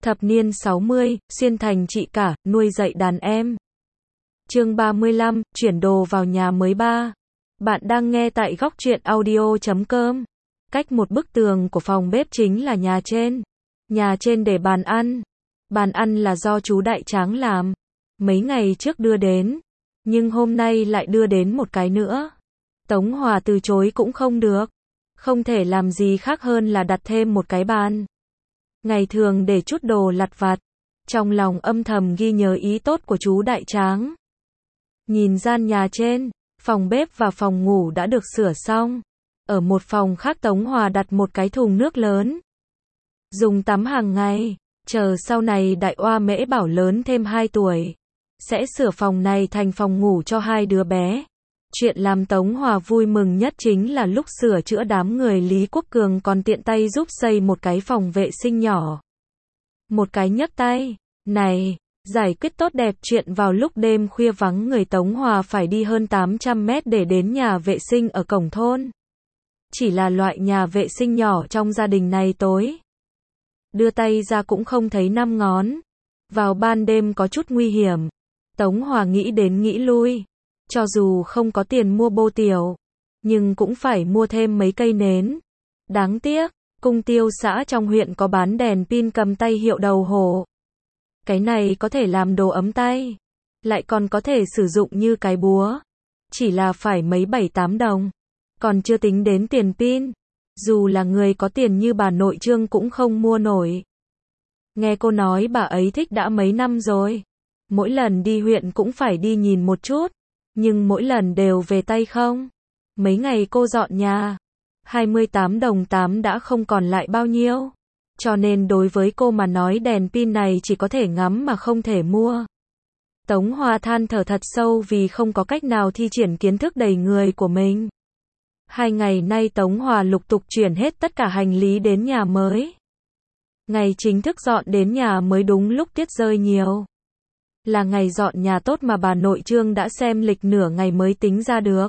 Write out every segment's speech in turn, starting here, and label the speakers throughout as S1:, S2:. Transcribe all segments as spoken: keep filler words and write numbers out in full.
S1: Thập niên sáu mươi, xuyên thành chị cả, nuôi dạy đàn em. Chương ba mươi lăm, chuyển đồ vào nhà mới ba. Bạn đang nghe tại góc truyện audio chấm com. Cách một bức tường của phòng bếp chính là nhà trên. Nhà trên để bàn ăn. Bàn ăn là do chú Đại Tráng làm. Mấy ngày trước đưa đến. Nhưng hôm nay lại đưa đến một cái nữa. Tống Hòa từ chối cũng không được. Không thể làm gì khác hơn là đặt thêm một cái bàn. Ngày thường để chút đồ lặt vặt. Trong lòng âm thầm ghi nhớ ý tốt của chú Đại Tráng. Nhìn gian nhà trên, phòng bếp và phòng ngủ đã được sửa xong. Ở một phòng khác Tống Hòa đặt một cái thùng nước lớn. Dùng tắm hàng ngày, chờ sau này Đại Oa Mễ Bảo lớn thêm hai tuổi. Sẽ sửa phòng này thành phòng ngủ cho hai đứa bé. Chuyện làm Tống Hòa vui mừng nhất chính là lúc sửa chữa đám người Lý Quốc Cường còn tiện tay giúp xây một cái phòng vệ sinh nhỏ. Một cái nhấc tay, này, giải quyết tốt đẹp chuyện vào lúc đêm khuya vắng người Tống Hòa phải đi hơn tám trăm mét để đến nhà vệ sinh ở cổng thôn. Chỉ là loại nhà vệ sinh nhỏ trong gia đình này tối. Đưa tay ra cũng không thấy năm ngón. Vào ban đêm có chút nguy hiểm. Tống Hòa nghĩ đến nghĩ lui. Cho dù không có tiền mua bô tiểu, nhưng cũng phải mua thêm mấy cây nến. Đáng tiếc, cung tiêu xã trong huyện có bán đèn pin cầm tay hiệu đầu hổ. Cái này có thể làm đồ ấm tay, lại còn có thể sử dụng như cái búa. Chỉ là phải mấy bảy tám đồng, còn chưa tính đến tiền pin. Dù là người có tiền như bà nội Trương cũng không mua nổi. Nghe cô nói bà ấy thích đã mấy năm rồi. Mỗi lần đi huyện cũng phải đi nhìn một chút. Nhưng mỗi lần đều về tay không. Mấy ngày cô dọn nhà, hai mươi tám đồng tám đã không còn lại bao nhiêu. Cho nên đối với cô mà nói đèn pin này chỉ có thể ngắm mà không thể mua. Tống Hòa than thở thật sâu vì không có cách nào thi triển kiến thức đầy người của mình. Hai ngày nay Tống Hòa lục tục chuyển hết tất cả hành lý đến nhà mới. Ngày chính thức dọn đến nhà mới đúng lúc tuyết rơi nhiều. Là ngày dọn nhà tốt mà bà nội Trương đã xem lịch nửa ngày mới tính ra được.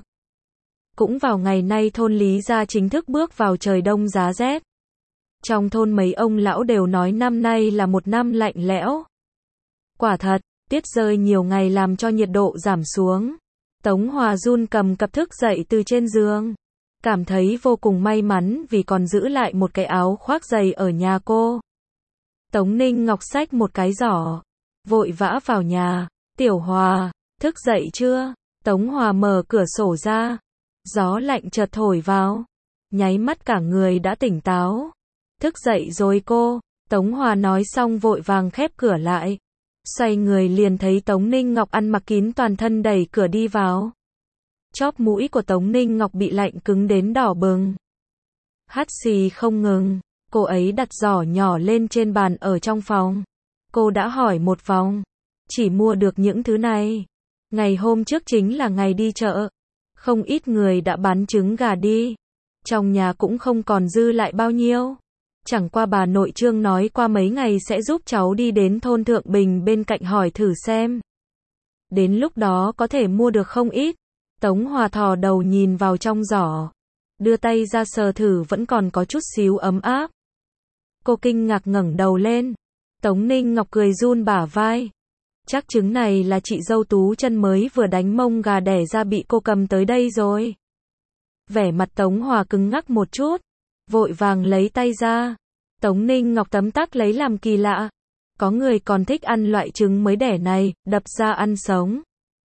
S1: Cũng vào ngày nay thôn Lý Gia chính thức bước vào trời đông giá rét. Trong thôn mấy ông lão đều nói năm nay là một năm lạnh lẽo. Quả thật, tuyết rơi nhiều ngày làm cho nhiệt độ giảm xuống. Tống Hòa run cầm cập thức dậy từ trên giường. Cảm thấy vô cùng may mắn vì còn giữ lại một cái áo khoác dày ở nhà cô. Tống Ninh Ngọc xách một cái giỏ. Vội vã vào nhà. Tiểu Hòa, thức dậy chưa? Tống Hòa mở cửa sổ ra. Gió lạnh chợt thổi vào. Nháy mắt cả người đã tỉnh táo. Thức dậy rồi cô. Tống Hòa nói xong vội vàng khép cửa lại. Xoay người liền thấy Tống Ninh Ngọc ăn mặc kín toàn thân đẩy cửa đi vào. Chóp mũi của Tống Ninh Ngọc bị lạnh cứng đến đỏ bừng. Hắt xì không ngừng. Cô ấy đặt giỏ nhỏ lên trên bàn ở trong phòng. Cô đã hỏi một vòng. Chỉ mua được những thứ này. Ngày hôm trước chính là ngày đi chợ. Không ít người đã bán trứng gà đi. Trong nhà cũng không còn dư lại bao nhiêu. Chẳng qua bà nội Trương nói qua mấy ngày sẽ giúp cháu đi đến thôn Thượng Bình bên cạnh hỏi thử xem. Đến lúc đó có thể mua được không ít. Tống Hòa thò đầu nhìn vào trong giỏ. Đưa tay ra sờ thử vẫn còn có chút xíu ấm áp. Cô kinh ngạc ngẩng đầu lên. Tống Ninh Ngọc cười run bả vai. Chắc trứng này là chị dâu Tú Chân mới vừa đánh mông gà đẻ ra bị cô cầm tới đây rồi. Vẻ mặt Tống Hòa cứng ngắc một chút. Vội vàng lấy tay ra. Tống Ninh Ngọc tấm tắc lấy làm kỳ lạ. Có người còn thích ăn loại trứng mới đẻ này, đập ra ăn sống.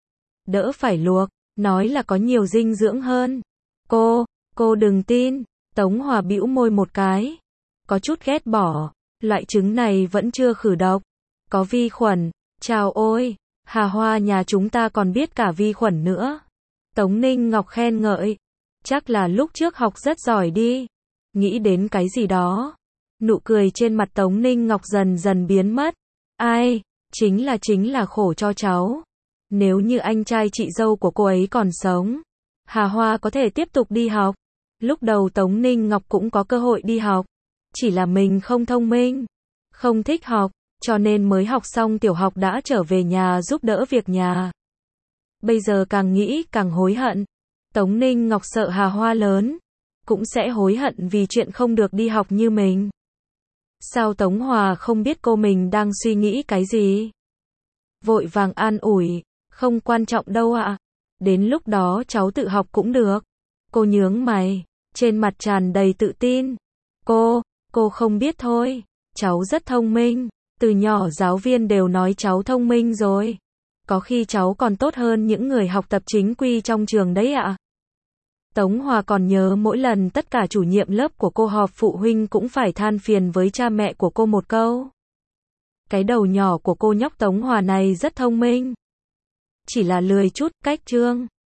S1: Đỡ phải luộc, nói là có nhiều dinh dưỡng hơn. Cô, cô đừng tin. Tống Hòa bĩu môi một cái. Có chút ghét bỏ. Loại trứng này vẫn chưa khử độc. Có vi khuẩn. Chào ôi, Hà Hoa nhà chúng ta còn biết cả vi khuẩn nữa. Tống Ninh Ngọc khen ngợi. Chắc là lúc trước học rất giỏi đi. Nghĩ đến cái gì đó. Nụ cười trên mặt Tống Ninh Ngọc dần dần biến mất. Ai, chính là chính là khổ cho cháu. Nếu như anh trai chị dâu của cô ấy còn sống, Hà Hoa có thể tiếp tục đi học. Lúc đầu Tống Ninh Ngọc cũng có cơ hội đi học. Chỉ là mình không thông minh, không thích học, cho nên mới học xong tiểu học đã trở về nhà giúp đỡ việc nhà. Bây giờ càng nghĩ càng hối hận. Tống Ninh Ngọc sợ Hà Hoa lớn cũng sẽ hối hận vì chuyện không được đi học như mình. Sao Tống Hòa không biết cô mình đang suy nghĩ cái gì? Vội vàng an ủi, không quan trọng đâu ạ. Đến lúc đó cháu tự học cũng được. Cô nhướng mày, trên mặt tràn đầy tự tin. Cô, cô không biết thôi. Cháu rất thông minh. Từ nhỏ giáo viên đều nói cháu thông minh rồi. Có khi cháu còn tốt hơn những người học tập chính quy trong trường đấy ạ. Tống Hòa còn nhớ mỗi lần tất cả chủ nhiệm lớp của cô họp phụ huynh cũng phải than phiền với cha mẹ của cô một câu. Cái đầu nhỏ của cô nhóc Tống Hòa này rất thông minh. Chỉ là lười chút, cách chương.